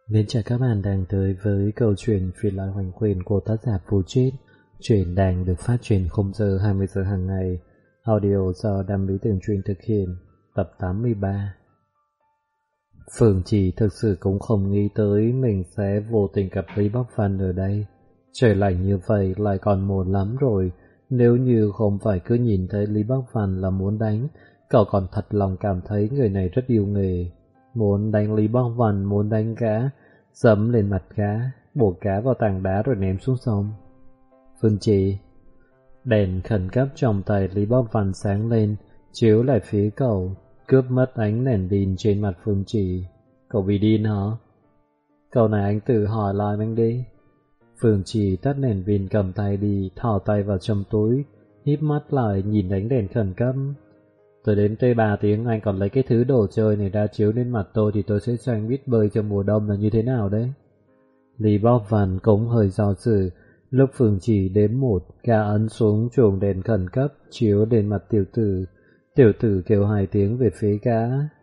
Mến chào các bạn đang tới với câu chuyện Phiên lại hoành quyền của tác giả Phú Chết. Chuyện đang được phát trên 0 giờ 20 giờ hàng ngày. Audio do Đam Mỹ Tường Truyền thực hiện. Tập 83. Phương Chỉ thực sự cũng không nghĩ tới mình sẽ vô tình gặp Lý Bắc Văn ở đây. Trời lạnh như vậy lại còn muộn lắm rồi. Nếu như không phải cứ nhìn thấy Lý Bắc Văn là muốn đánh, cậu còn thật lòng cảm thấy người này rất yêu nghề. Muốn đánh Lý Bắc Văn, muốn đánh cá, dẫm lên mặt cá, bổ cá vào tảng đá rồi ném xuống sông. Phương Chỉ. Đèn khẩn cấp trong tay Lý Bắc Văn sáng lên, chiếu lại phía cậu, cướp mất ánh đèn pin trên mặt Phương Chỉ. Cậu bị điên hả? Câu này anh tự hỏi lại mình đi. Phương Chỉ tắt đèn pin cầm tay đi, thò tay vào trong túi, híp mắt lại nhìn ánh đèn khẩn cấp. Tôi đến tới 3 tiếng anh còn lấy cái thứ đồ chơi này ra chiếu lên mặt tôi thì tôi sẽ cho anh biết bơi trong mùa đông là như thế nào đấy. Lý Bắc Văn cũng hơi do dự. Lúc Phương Chỉ đếm 1, gã ấn xuống chuông đèn khẩn cấp chiếu lên mặt tiểu tử. Tiểu tử kêu 2 tiếng về phía gã.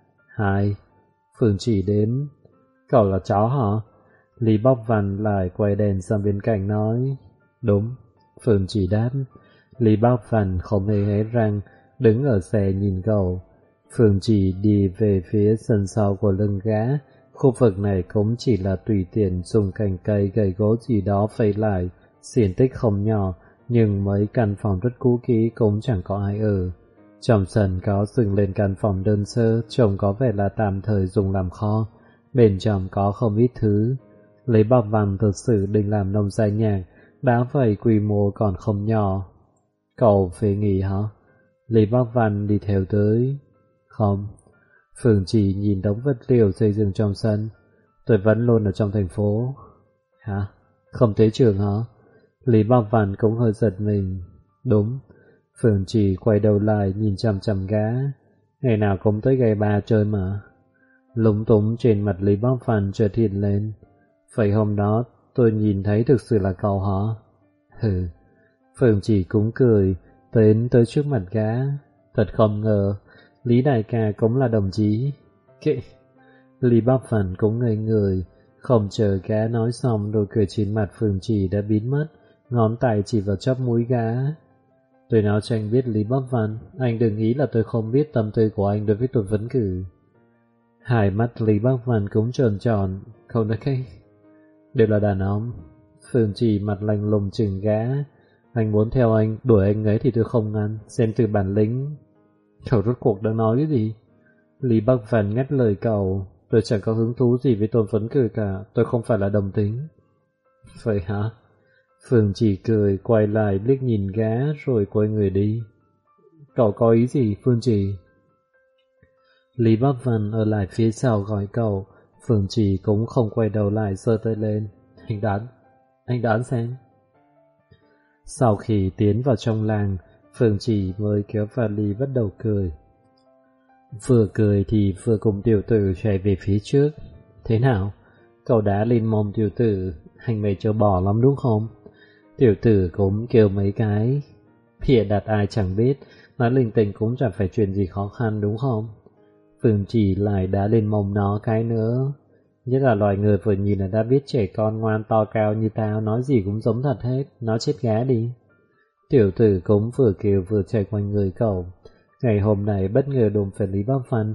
2. Phương Chỉ đếm. Cậu là chó hả? Lý Bắc Văn lại quay đèn sang bên cạnh nói. Đúng. Phương Chỉ đáp. Lý Bắc Văn không hề hé răng, đứng ở xe nhìn cậu. Phương Chỉ đi về phía sân sau của lưng gã. Khu vực này cũng chỉ là tùy tiện dùng cành cây gậy gỗ gì đó phây lại, diện tích không nhỏ, nhưng mấy căn phòng rất cũ kỹ cũng chẳng có ai ở. Trong sân có dựng lên căn phòng đơn sơ, trông có vẻ là tạm thời dùng làm kho. Bên trong có không ít thứ. Lý Bắc Văn thực sự định làm nông gia nhạc, đã vậy quy mô còn không nhỏ. Cậu về nghỉ hả? Lý Bắc Văn đi theo tới. Không. Phương Chỉ nhìn đống vật liệu xây dựng trong sân. Tôi vẫn luôn ở trong thành phố. Hả? Không tới trường hả? Lý Bắc Văn cũng hơi giật mình. Đúng. Phương Chỉ quay đầu lại nhìn chằm chằm gã. Ngày nào cũng tới gây ba chơi mà. Lúng túng trên mặt Lý Bắc Văn chợt hiện lên. Vậy hôm đó tôi nhìn thấy thực sự là cậu hả? Hừ. Phương Chỉ cũng cười, tới trước mặt gã. Thật không ngờ Lý đại ca cũng là đồng chí. Kệ. Lý Bắc Văn cũng ngây người, không chờ gã nói xong rồi cười trên mặt Phương Chỉ đã biến mất, ngón tay chỉ vào chóp mũi gã. Tôi nói cho anh biết Lý Bắc Văn, anh đừng nghĩ là tôi không biết tâm tư của anh đối với tôi vấn cử. Hai mắt Lý Bắc Văn cũng tròn tròn, không nói cái. Đều là đàn ông. Phương Chỉ mặt lạnh lùng chừng gã. Anh muốn theo anh, đuổi anh ấy thì tôi không ngăn, xem từ bản lĩnh. Cậu rốt cuộc đang nói cái gì? Lý Bắc Văn ngắt lời cậu. Tôi chẳng có hứng thú gì với Tôn Phấn Cử cả, tôi không phải là đồng tính. Vậy hả? Phương Chỉ cười, quay lại liếc nhìn gã rồi quay người đi. Cậu có ý gì, Phương Chỉ? Lý Bắc Văn ở lại phía sau gọi cậu. Phương Chỉ cũng không quay đầu lại, giơ tay lên. Anh đoán xem. Sau khi tiến vào trong làng, Phương Chỉ mới kéo vali bắt đầu cười. Vừa cười thì vừa cùng tiểu tử chạy về phía trước. Thế nào? Cậu đã lên mông tiểu tử, hành mày trâu bò lắm đúng không? Tiểu tử cũng kêu mấy cái. Hiện đặt ai chẳng biết, nói linh tinh cũng chẳng phải chuyện gì khó khăn đúng không? Phương Chỉ lại đã lên mông nó cái nữa. Nhất là loài người vừa nhìn là đã biết trẻ con ngoan to cao như tao nói gì cũng giống thật hết, nó chết gá đi. Tiểu tử cũng vừa kêu vừa chạy quanh người cậu. Ngày hôm nay bất ngờ đụng phải Lý Bắc Văn,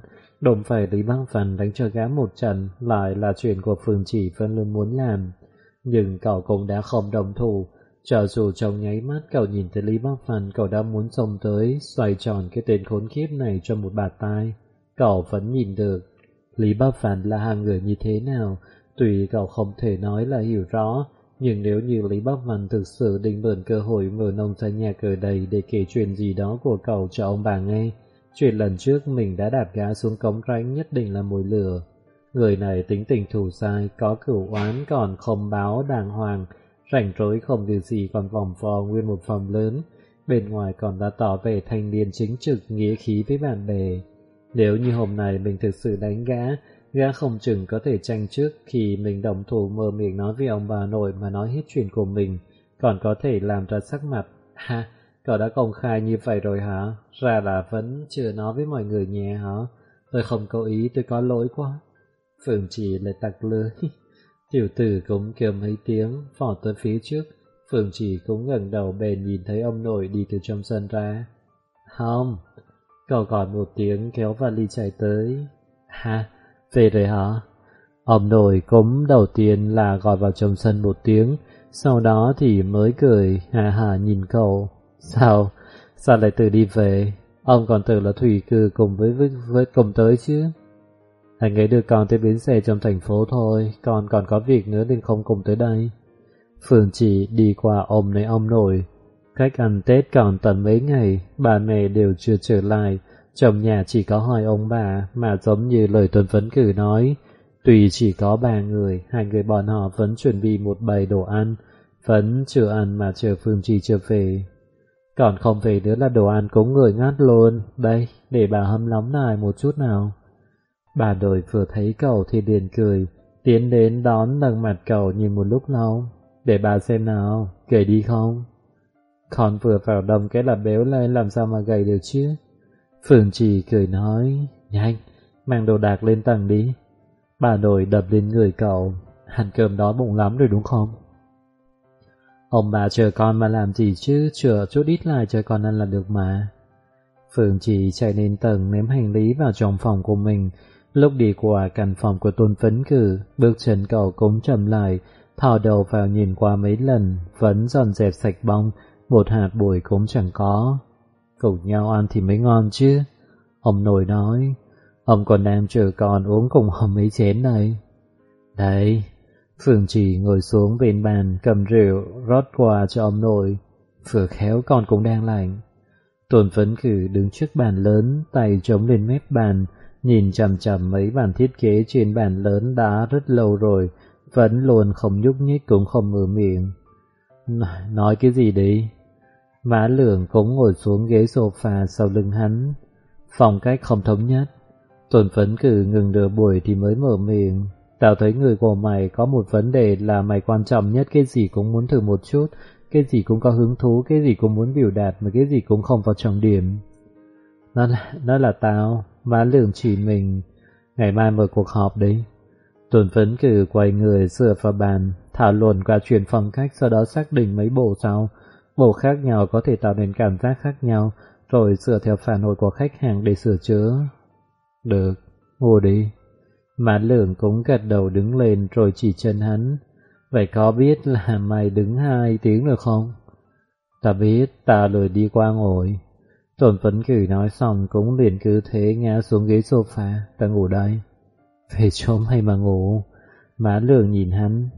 đánh cho gã một trận, lại là chuyện của Phương Chỉ vẫn luôn muốn làm. Nhưng cậu cũng đã không đồng thủ, cho dù trong nháy mắt cậu nhìn thấy Lý Bắc Văn, cậu đã muốn xông tới, xoay tròn cái tên khốn kiếp này cho một bạt tai. Cậu vẫn nhìn được Lý Bắc Văn là hàng người như thế nào, tuy cậu không thể nói là hiểu rõ, nhưng nếu như Lý Bắc Văn thực sự định mượn cơ hội mở nông gia nhạc ở đây để kể chuyện gì đó của cậu cho ông bà nghe, chuyện lần trước mình đã đạp gã xuống cống rãnh nhất định là mồi lửa. Người này tính tình thù dai, có cửu oán còn không báo đàng hoàng, rảnh rỗi không điều gì còn vòng vò nguyên một phòng lớn, bên ngoài còn đã tỏ vẻ thanh niên chính trực nghĩa khí với bạn bè. Nếu như hôm nay mình thực sự đánh gã không chừng có thể tranh trước khi mình đồng thủ mở miệng nói với ông bà nội mà nói hết chuyện của mình, còn có thể làm ra sắc mặt. Ha, cậu đã công khai như vậy rồi hả? Ra là vẫn chưa nói với mọi người nhé hả? Tôi không có ý, tôi có lỗi quá. Phương Chỉ lại tặc lưỡi. Tiểu tử cũng kêu mấy tiếng, vọt tới phía trước. Phượng Chỉ cũng ngẩng đầu bèn nhìn thấy ông nội đi từ trong sân ra. Không, cậu gọi một tiếng kéo vali chạy tới. Ha, về rồi hả? Ông nội cũng đầu tiên là gọi vào trong sân một tiếng, sau đó thì mới cười hà hà nhìn cậu. Sao lại tự đi về? Ông còn tưởng là Thủy Cử cùng với cùng tới chứ. Anh ấy đưa con tới bến xe trong thành phố thôi, con còn có việc nữa nên không cùng tới đây. Phương Chỉ đi qua ôm lấy ông nội. Cách ăn Tết còn tận mấy ngày, bà mẹ đều chưa trở lại, trong nhà chỉ có hai ông bà, mà giống như lời Tuấn Phấn Cử nói, tuy chỉ có 3 người, 2 người bọn họ vẫn chuẩn bị một bầy đồ ăn, vẫn chưa ăn mà chờ Phương Chỉ trở về. Còn không về nữa là đồ ăn cũng người ngắt luôn, đây, để bà hâm nóng lại một chút nào. Bà đội vừa thấy cậu thì liền cười, tiến đến đón nâng mặt cậu nhìn một lúc lâu. Để bà xem nào, gầy đi không? Con vừa vào đồng cái là béo lên làm sao mà gầy được chứ? Phương Trì cười nói, nhanh, mang đồ đạc lên tầng đi. Bà đội đập lên người cậu, ăn cơm đói bụng lắm rồi đúng không? Ông bà chờ con mà làm gì chứ, chừa chút ít lại cho con ăn là được mà. Phương Trì chạy lên tầng ném hành lý vào trong phòng của mình. Lúc đi qua căn phòng của Tôn Phấn Cử, bước chân cậu cũng chậm lại, thò đầu vào nhìn qua mấy lần, vẫn dọn dẹp sạch bong, một hạt bụi cũng chẳng có. Cùng nhau ăn thì mới ngon chứ. Ông nội nói, ông còn đang chờ con uống cùng ông mấy chén này. Đấy, Phương Chỉ ngồi xuống bên bàn cầm rượu rót qua cho ông nội, vừa khéo con cũng đang lạnh. Tôn Phấn Cử đứng trước bàn lớn, tay chống lên mép bàn, nhìn chằm chằm mấy bản thiết kế trên bàn lớn đã rất lâu rồi, vẫn luôn không nhúc nhích cũng không mở miệng. Nói cái gì đấy? Má Lường cũng ngồi xuống ghế sofa sau lưng hắn, phong cách không thống nhất. Tôn Phấn Cử ngừng nửa buổi thì mới mở miệng. Tao thấy người của mày có một vấn đề là mày quan trọng nhất, cái gì cũng muốn thử một chút, cái gì cũng có hứng thú, cái gì cũng muốn biểu đạt mà cái gì cũng không vào trọng điểm. Nó là tao. Má Lường chỉ mình. Ngày mai mở cuộc họp đấy. Tôn Phấn Cử quay người dựa vào bàn, thảo luận qua chuyện phong cách, sau đó xác định mấy bộ sau. Bộ khác nhau có thể tạo nên cảm giác khác nhau, rồi sửa theo phản hồi của khách hàng để sửa chữa. Được, ngồi đi. Má Lường cũng gật đầu đứng lên rồi chỉ chân hắn. Vậy có biết là mày đứng 2 tiếng được không? Ta biết, ta lười đi qua ngồi. Tôn Phấn Cử nói xong cũng liền cứ thế ngã xuống ghế sofa. Ta ngủ đây. Về chỗ mày mà ngủ. Má Lường nhìn hắn.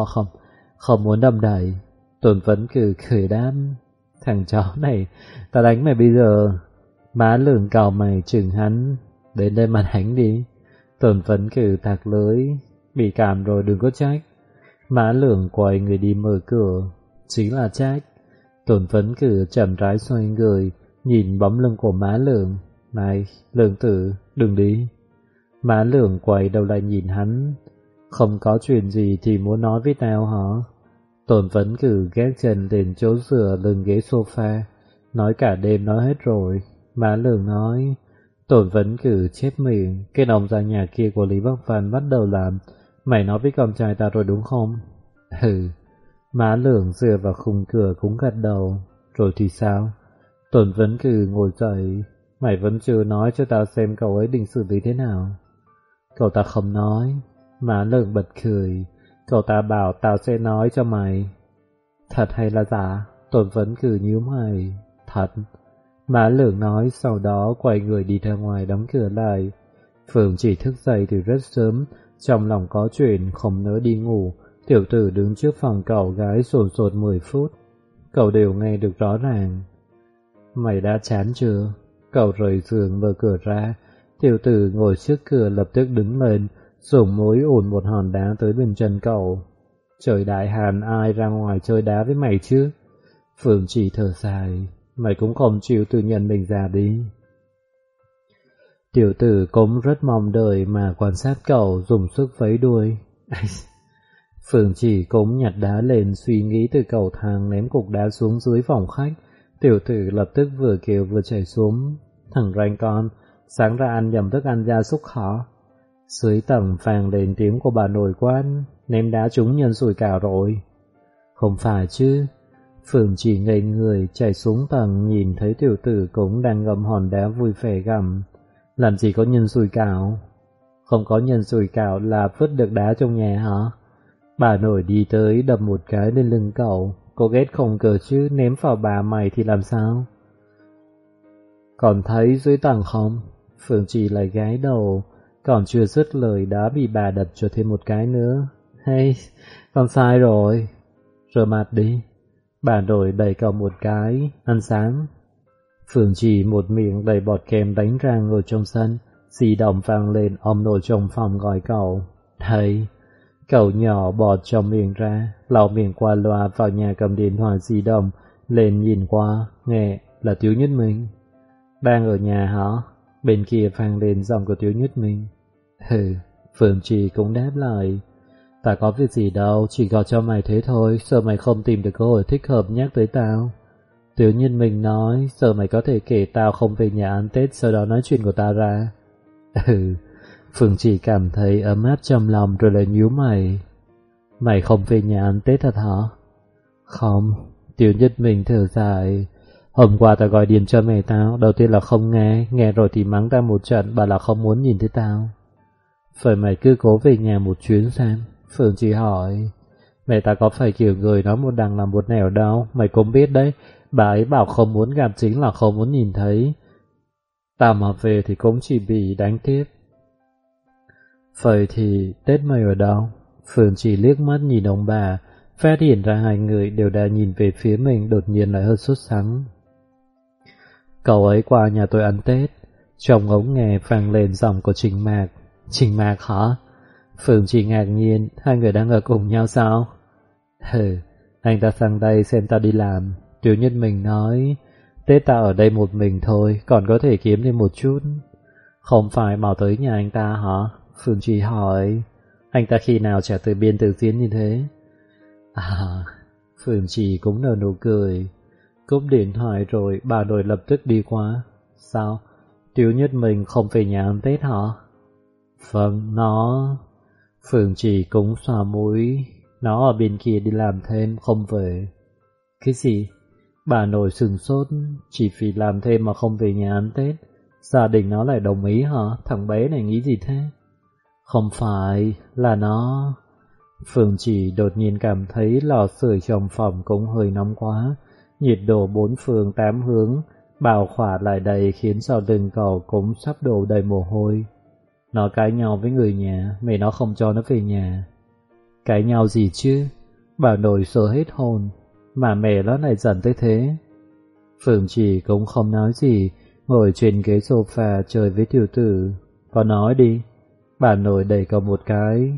Không muốn đâm đẩy. Tôn Phấn Cử cười đáp. Thằng chó này, ta đánh mày bây giờ. Má Lường cào mày chừng hắn. Đến đây mà đánh đi. Tôn Phấn Cử tạc lưới. Bị cảm rồi đừng có trách. Má Lường quay người đi mở cửa. Chính là trách. Tôn Phấn Cử chậm rãi xoay người, nhìn bóng lưng của má Lường. Này, Lường tử, đừng đi. Má Lường quay đầu lại nhìn hắn. Không có chuyện gì thì muốn nói với tao hả? Tôn Phấn Cử ghét chân lên chỗ dựa lưng ghế sofa. Nói cả đêm nói hết rồi. Má Lường nói. Tôn Phấn Cử chép miệng. Cái ông già nhà kia của Lý Bắc Văn bắt đầu làm. Mày nói với con trai ta rồi đúng không? Ừ. Má Lường dựa vào khung cửa cũng gật đầu. Rồi thì sao? Tôn Phấn Cử ngồi dậy. Mày vẫn chưa nói cho tao xem cậu ấy định xử lý thế nào. Cậu ta không nói. Má Lường bật cười. Cậu ta bảo tao sẽ nói cho mày. Thật hay là giả? Tôn Phấn Cử nhíu mày. Thật. Má Lường nói, sau đó quay người đi ra ngoài đóng cửa lại. Phương chỉ thức dậy từ rất sớm, trong lòng có chuyện không nỡ đi ngủ. Tiểu tử đứng trước phòng cậu gái sồn sột 10 phút. Cậu đều nghe được rõ ràng. Mày đã chán chưa? Cậu rời giường mở cửa ra. Tiểu tử ngồi trước cửa lập tức đứng lên, dùng mối ủn một hòn đá tới bên chân cậu. Trời đại hàn, ai ra ngoài chơi đá với mày chứ? Phương chỉ thở dài. Mày cũng không chịu tự nhận mình già đi. Tiểu tử cũng rất mong đợi mà quan sát cậu dùng sức vẫy đuôi. Phương chỉ cũng nhặt đá lên, suy nghĩ từ cầu thang ném cục đá xuống dưới phòng khách. Tiểu tử lập tức vừa kêu vừa chạy xuống. Thằng ranh con, sáng ra ăn nhầm thức ăn gia súc khó. Dưới tầng vang lên tiếng của bà nội quan, ném đá trúng nhân sủi cảo rồi. Không phải chứ. Phượng chỉ ngây người chạy xuống tầng, nhìn thấy tiểu tử cũng đang ngậm hòn đá vui vẻ gặm. Làm gì có nhân sủi cảo? Không có nhân sủi cảo là vứt được đá trong nhà hả? Bà nội đi tới đập một cái lên lưng cậu. Cô ghét không cờ chứ, ném vào bà mày thì làm sao? Còn thấy dưới tầng không? Phượng chỉ lại gái đầu, còn chưa dứt lời đã bị bà đập cho thêm một cái nữa. Hey, con sai rồi. Rửa mặt đi. Bà nội đẩy cậu một cái, ăn sáng. Phượng chỉ một miệng đầy bọt kem đánh răng ở trong sân, di động vang lên, ông nội trong phòng gọi cậu. Thầy, cậu nhỏ bọt trong miệng ra, lau miệng qua loa vào nhà cầm điện thoại di động, lên nhìn qua, nghe là Tiếu Nhất Minh. Đang ở nhà hả? Bên kia vang lên giọng của Tiếu Nhất Minh. Hừ, Phượng chỉ cũng đáp lại. Ta có việc gì đâu, chỉ gọi cho mày thế thôi, sợ mày không tìm được cơ hội thích hợp nhắc tới tao. Tiếu Nhất Minh nói, sợ mày có thể kể tao không về nhà ăn Tết, sau đó nói chuyện của tao ra. Phượng chỉ cảm thấy ấm áp trong lòng rồi lại nhíu mày. Mày không về nhà ăn Tết thật hả? Không, Tiếu Nhất Minh thở dài. Hôm qua tao gọi điện cho mẹ tao, đầu tiên là không nghe rồi thì mắng tao một trận, bà là không muốn nhìn thấy tao. Vậy mày cứ cố về nhà một chuyến xem. Phượng chỉ hỏi. Mẹ ta có phải kiểu người nói một đằng làm một nẻo đâu, mày cũng biết đấy. Bà ấy bảo không muốn gặp chính là không muốn nhìn thấy. Tao mà về thì cũng chỉ bị đánh tiếp. Vậy thì Tết mày ở đâu? Phượng chỉ liếc mắt nhìn ông bà, phát hiện ra hai người đều đã nhìn về phía mình, đột nhiên lại hơi sốt sắng. Cậu ấy qua nhà tôi ăn Tết. Trong ống nghe vang lên giọng của Trình Mạc. Trình Mạc hả? Phượng chỉ ngạc nhiên, hai người đang ở cùng nhau sao? Anh ta sang đây xem ta đi làm. Tiếu Nhất Mình nói, Tết ta ở đây một mình thôi, còn có thể kiếm thêm một chút. Không phải bảo tới nhà anh ta hả? Phượng chỉ hỏi, anh ta khi nào trả từ biên từ diễn như thế? Phượng chỉ cũng nở nụ cười. Cúp điện thoại rồi bà nội lập tức đi qua. Sao? Tiếu Nhất Mình không về nhà ăn Tết hả? Vâng, nó... Phượng chỉ cũng xòa mũi. Nó ở bên kia đi làm thêm, không về. Cái gì? Bà nội sừng sốt. Chỉ vì làm thêm mà không về nhà ăn Tết, gia đình nó lại đồng ý hả? Thằng bé này nghĩ gì thế? Không phải, là nó... Phượng chỉ đột nhiên cảm thấy lò sưởi trong phòng cũng hơi nóng quá. Nhiệt độ bốn phương tám hướng bao khỏa lại đầy, khiến sau lưng cậu cũng sắp đổ đầy mồ hôi. Nó cãi nhau với người nhà, mẹ nó không cho nó về nhà. Cãi nhau gì chứ? Bà nội sợ hết hồn, mà mẹ nó lại giận tới thế. Phượng chỉ cũng không nói gì, ngồi trên ghế sofa chơi với tiểu tử. Có nói đi. Bà nội đẩy cậu một cái.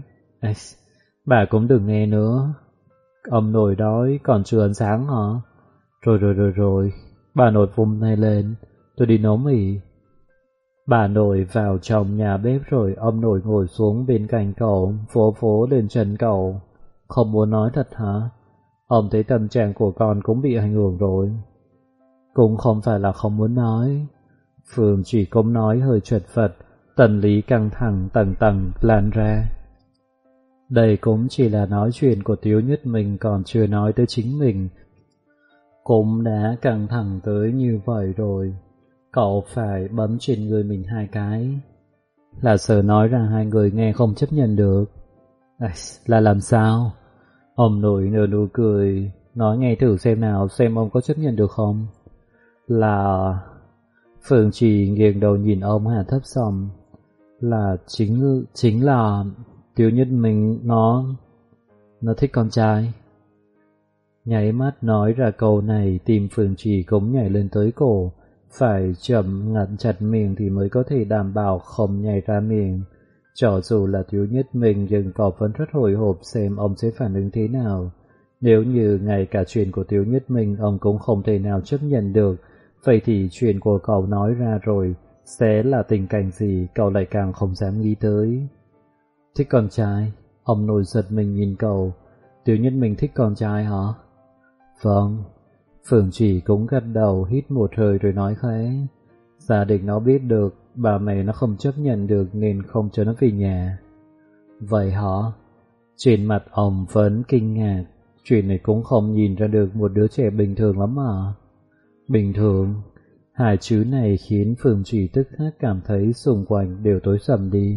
Bà cũng đừng nghe nữa. Ông nội đói, còn chưa ăn sáng hả? Rồi. Bà nội vung tay lên. Tôi đi nấu mì. Bà nội vào trong nhà bếp rồi ông nội ngồi xuống bên cạnh cậu, vỗ lên chân cậu. Không muốn nói thật hả? Ông thấy tâm trạng của con cũng bị ảnh hưởng rồi. Cũng không phải là không muốn nói. Phương chỉ cũng nói hơi chật vật, tâm lý căng thẳng tầng tầng lan ra. Đây cũng chỉ là nói chuyện của Tiếu Nhất Mình, còn chưa nói tới chính mình. Cũng đã căng thẳng tới như vậy rồi, cậu phải bấm trên người mình 2 cái. Là sợ nói rằng hai người nghe không chấp nhận được. Là làm sao? Ông nội nở nụ cười, nói nghe thử xem nào, xem ông có chấp nhận được không? Là... Phương chỉ nghiêng đầu nhìn ông hạ thấp giọng. Là chính là Tiếu Nhất Mình nó thích con trai. Nháy mắt nói ra câu này, tim Phương chỉ cũng nhảy lên tới cổ, phải chậm ngặt chặt miệng thì mới có thể đảm bảo không nhảy ra miệng. Cho dù là Tiếu Nhất Mình nhưng cậu vẫn rất hồi hộp xem ông sẽ phản ứng thế nào. Nếu như ngay cả chuyện của Tiếu Nhất Mình ông cũng không thể nào chấp nhận được, vậy thì chuyện của cậu nói ra rồi sẽ là tình cảnh gì cậu lại càng không dám nghĩ tới. Thích con trai? Ông nội giật mình nhìn cậu. Tiếu Nhất Mình thích con trai hả? Vâng. Phương chỉ cũng gật đầu, hít một hơi rồi nói khẽ. Gia đình nó biết được ba mẹ nó không chấp nhận được nên không cho nó về nhà. Vậy hả? Trên mặt ông vẫn kinh ngạc, chuyện này cũng không nhìn ra được một đứa trẻ bình thường lắm à? Bình thường? Hai chữ này khiến Phương Trì tức khắc cảm thấy xung quanh đều tối sầm đi.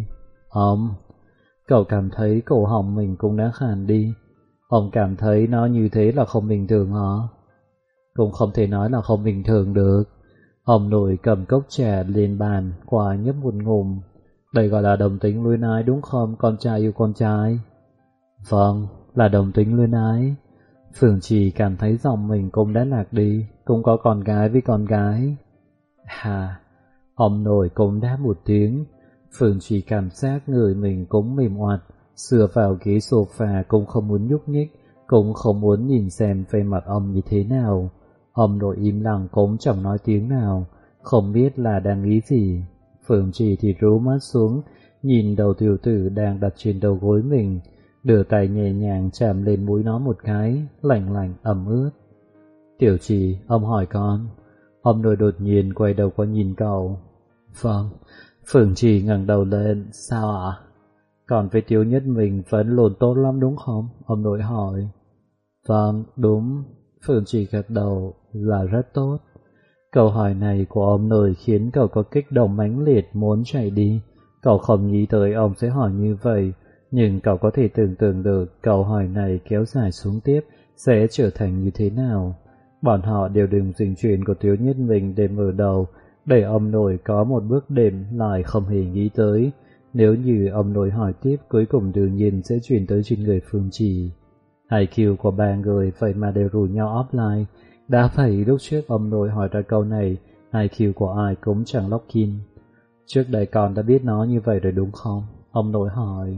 Cậu cảm thấy cổ họng mình cũng đã khàn đi. Ông cảm thấy nó như thế là không bình thường hả? Cũng không thể nói là không bình thường được. Ông nội cầm cốc trà lên bàn, qua nhấp một ngụm. Đây gọi là đồng tính luyến ái đúng không, con trai yêu con trai? Vâng, là đồng tính luyến ái. Phương Trì cảm thấy giọng mình cũng đã lạc đi, cũng có con gái với con gái. Hà, ông nội cũng đáp một tiếng. Phương Trì cảm giác người mình cũng mềm oặt, dựa vào ghế sofa cũng không muốn nhúc nhích, cũng không muốn nhìn xem về mặt ông như thế nào. Ông nội im lặng cũng chẳng nói tiếng nào, không biết là đang nghĩ gì. Phương Trì thì rú mắt xuống, nhìn đầu tiểu tử đang đặt trên đầu gối mình, đưa tay nhẹ nhàng chạm lên mũi nó một cái, lạnh lạnh ẩm ướt. Tiểu Trì, ông hỏi con. Ông nội đột nhiên quay đầu qua nhìn cậu. Vâng. Phương Trì ngẩng đầu lên. Sao ạ? Còn với Tiểu Nhất mình vẫn lồn tốt lắm đúng không? Ông nội hỏi. Vâng, đúng. Phương Trì gật đầu. Là rất tốt. Câu hỏi này của ông nội khiến cậu có kích động mãnh liệt muốn chạy đi. Cậu không nghĩ tới ông sẽ hỏi như vậy, nhưng cậu có thể tưởng tượng được câu hỏi này kéo dài xuống tiếp sẽ trở thành như thế nào. Bọn họ đều đừng dình chuyện của Tiểu Nhất mình để mở đầu, để ông nội có một bước đệm lại không hề nghĩ tới. Nếu như ông nội hỏi tiếp, cuối cùng đương nhiên sẽ chuyển tới trên người Phương Trì. IQ của ba người vậy mà đều rủ nhau offline. Đã vậy lúc trước ông nội hỏi ra câu này, IQ của ai cũng chẳng lock in. Trước đây con đã biết nó như vậy rồi đúng không? Ông nội hỏi.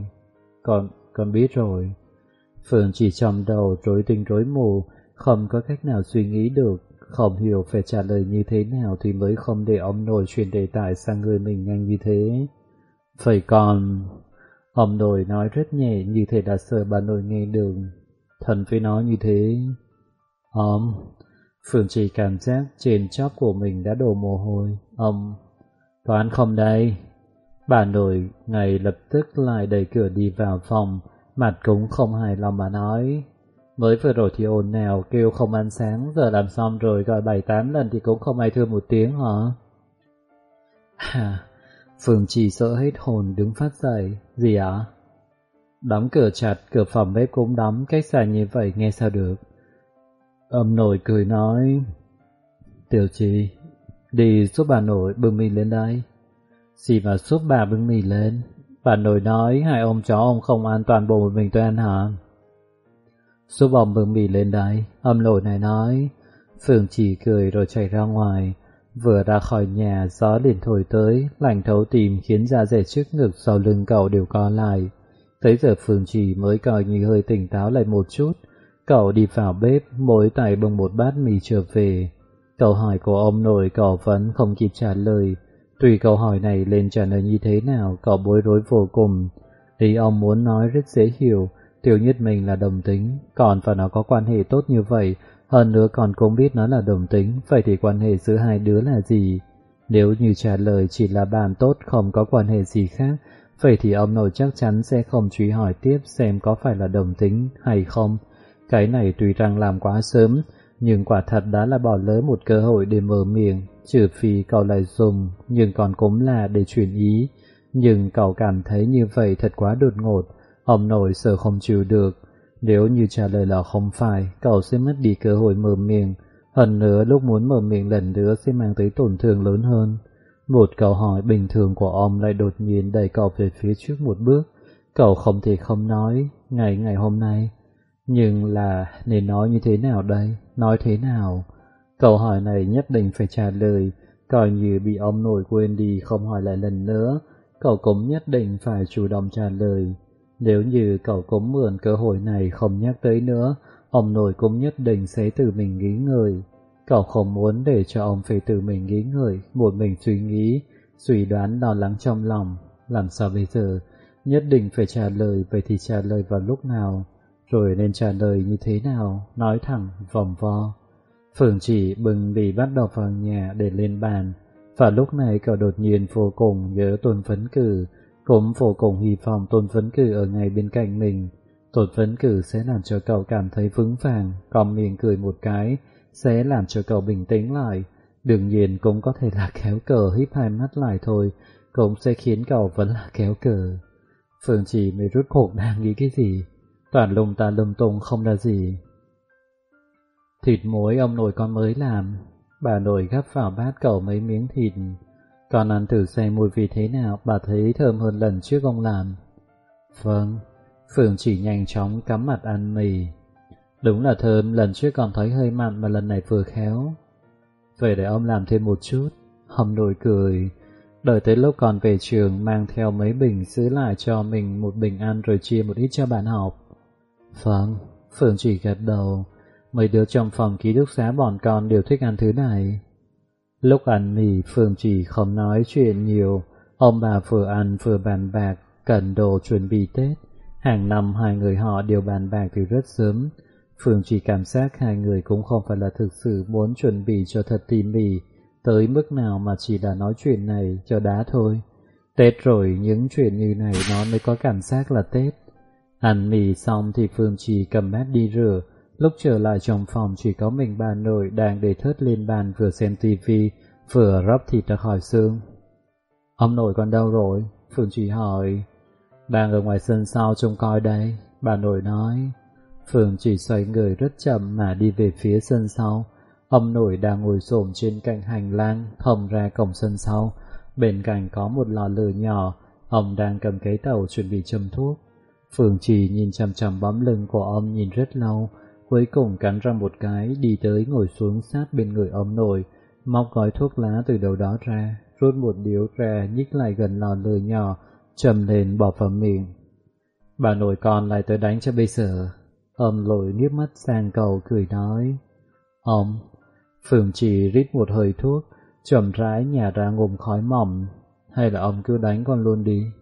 Con biết rồi. Phương chỉ trầm đầu rối tinh rối mù, không có cách nào suy nghĩ được, không hiểu phải trả lời như thế nào thì mới không để ông nội chuyển đề tài sang người mình nhanh như thế. Vậy còn... Ông nội nói rất nhẹ như thể đã sợ bà nội nghe được. Thân với nó như thế. Phương chỉ cảm giác trên chóp của mình đã đổ mồ hôi. Toán không đây. Bà nội ngay lập tức lại đẩy cửa đi vào phòng, mặt cũng không hài lòng mà nói. Mới vừa rồi thì ồn nào kêu không ăn sáng, giờ làm xong rồi gọi 7-8 lần thì cũng không ai thưa một tiếng hả? Phương chỉ sợ hết hồn đứng phát dậy. Gì ạ? Đóng cửa chặt, cửa phòng bếp cũng đóng, cách xa như vậy nghe sao được? Ông nội cười nói. Tiểu Trì, đi giúp bà nội bưng mì lên đây. Gì mà giúp bà bưng mì lên? Bà nội nói hai ông cháu ông không ăn toàn bộ một mình tôi ăn hả? Giúp ông bưng mì lên đây, ông nội này nói. Phương chỉ cười rồi chạy ra ngoài. Vừa ra khỏi nhà, gió liền thổi tới, lạnh thấu tim khiến da dẻ trước ngực sau lưng cậu đều co lại. Tới giờ Phương chỉ mới coi như hơi tỉnh táo lại một chút. Cậu đi vào bếp, mỗi tay bưng một bát mì trở về. Câu hỏi của ông nội cậu vẫn không kịp trả lời. Tùy câu hỏi này lên trả lời như thế nào, cậu bối rối vô cùng. Ý ông muốn nói rất dễ hiểu, Tiểu Nhất mình là đồng tính, còn và nó có quan hệ tốt như vậy, hơn nữa còn cũng biết nó là đồng tính, vậy thì quan hệ giữa hai đứa là gì? Nếu như trả lời chỉ là bạn tốt không có quan hệ gì khác, vậy thì ông nội chắc chắn sẽ không truy hỏi tiếp xem có phải là đồng tính hay không. Cái này tuy rằng làm quá sớm, nhưng quả thật đã là bỏ lỡ một cơ hội để mở miệng, trừ phi cậu lại dùng, nhưng còn cũng là để chuyển ý. Nhưng cậu cảm thấy như vậy thật quá đột ngột, ông nội sợ không chịu được. Nếu như trả lời là không phải, cậu sẽ mất đi cơ hội mở miệng, hơn nữa lúc muốn mở miệng lần nữa sẽ mang tới tổn thương lớn hơn. Một câu hỏi bình thường của ông lại đột nhiên đẩy cậu về phía trước một bước. Cậu không thể không nói, ngày hôm nay. Nhưng là nên nói như thế nào đây? Nói thế nào? Câu hỏi này nhất định phải trả lời, coi như bị ông nội quên đi không hỏi lại lần nữa. Cậu cũng nhất định phải chủ động trả lời. Nếu như cậu cũng mượn cơ hội này không nhắc tới nữa, ông nội cũng nhất định sẽ tự mình nghĩ ngợi. Cậu không muốn để cho ông phải tự mình nghĩ ngợi, một mình suy nghĩ, suy đoán lo lắng trong lòng. Làm sao bây giờ? Nhất định phải trả lời, vậy thì trả lời vào lúc nào? Rồi nên trả lời như thế nào? Nói thẳng, vòng vo. Phương chỉ bưng bì bắt đầu vào nhà để lên bàn. Và lúc này cậu đột nhiên vô cùng nhớ Tôn Phấn Cử, cũng vô cùng hy vọng Tôn Phấn Cử ở ngay bên cạnh mình. Tôn Phấn Cử sẽ làm cho cậu cảm thấy vững vàng, cong miệng cười một cái, sẽ làm cho cậu bình tĩnh lại. Đương nhiên cũng có thể là kéo cờ híp hai mắt lại thôi, cũng sẽ khiến cậu vẫn là kéo cờ. Phương Chỉ mới rút cuộc đang nghĩ cái gì, toàn lung ta lung tung không là gì. Thịt muối ông nội con mới làm, bà nội gắp vào bát cậu mấy miếng thịt. Con ăn thử xem mùi vị thế nào, bà thấy thơm hơn lần trước ông làm. Vâng, Phương Chỉ nhanh chóng cắm mặt ăn mì. Đúng là thơm, lần trước còn thấy hơi mặn mà lần này vừa khéo. Vậy để ông làm thêm một chút. Ông nội cười, đợi tới lúc còn về trường mang theo mấy bình giữ lại cho mình một bình ăn rồi chia một ít cho bạn học. Vâng, Phương Chỉ gật đầu. Mấy đứa trong phòng ký túc xá bọn con đều thích ăn thứ này. Lúc ăn mì, Phương Chỉ không nói chuyện nhiều. Ông bà vừa ăn vừa bàn bạc cần đồ chuẩn bị Tết. Hàng năm hai người họ đều bàn bạc từ rất sớm. Phương Chỉ cảm giác hai người cũng không phải là thực sự muốn chuẩn bị cho thật tỉ mỉ, tới mức nào mà chỉ là nói chuyện này cho đá thôi. Tết rồi những chuyện như này nó mới có cảm giác là Tết. Ăn mì xong thì Phương Chỉ cầm bát đi rửa. Lúc trở lại trong phòng chỉ có mình bà nội đang để thớt lên bàn vừa xem tivi vừa róc thịt ra khỏi xương. Ông nội con đâu rồi? Phương Chỉ hỏi. Đang ở ngoài sân sau trông coi đây, bà nội nói. Phương Chỉ xoay người rất chậm mà đi về phía sân sau. Ông nội đang ngồi xổm trên cạnh hành lang thông ra cổng sân sau. Bên cạnh có một lò lửa nhỏ, ông đang cầm cái tàu chuẩn bị châm thuốc. Phương Chỉ nhìn chằm chằm bóng lưng của ông nhìn rất lâu, cuối cùng cắn răng một cái đi tới ngồi xuống sát bên người ông nội, móc gói thuốc lá từ đầu đó ra, rút một điếu ra nhích lại gần lò lửa nhỏ, châm lên bỏ vào miệng. Bà nội con lại tới đánh cho bây giờ. Ông nội liếc mắt sang cậu cười nói. Ông. Phương Chỉ rít một hơi thuốc, chậm rãi nhả ra ngụm khói mỏng. Hay là ông cứ đánh con luôn đi.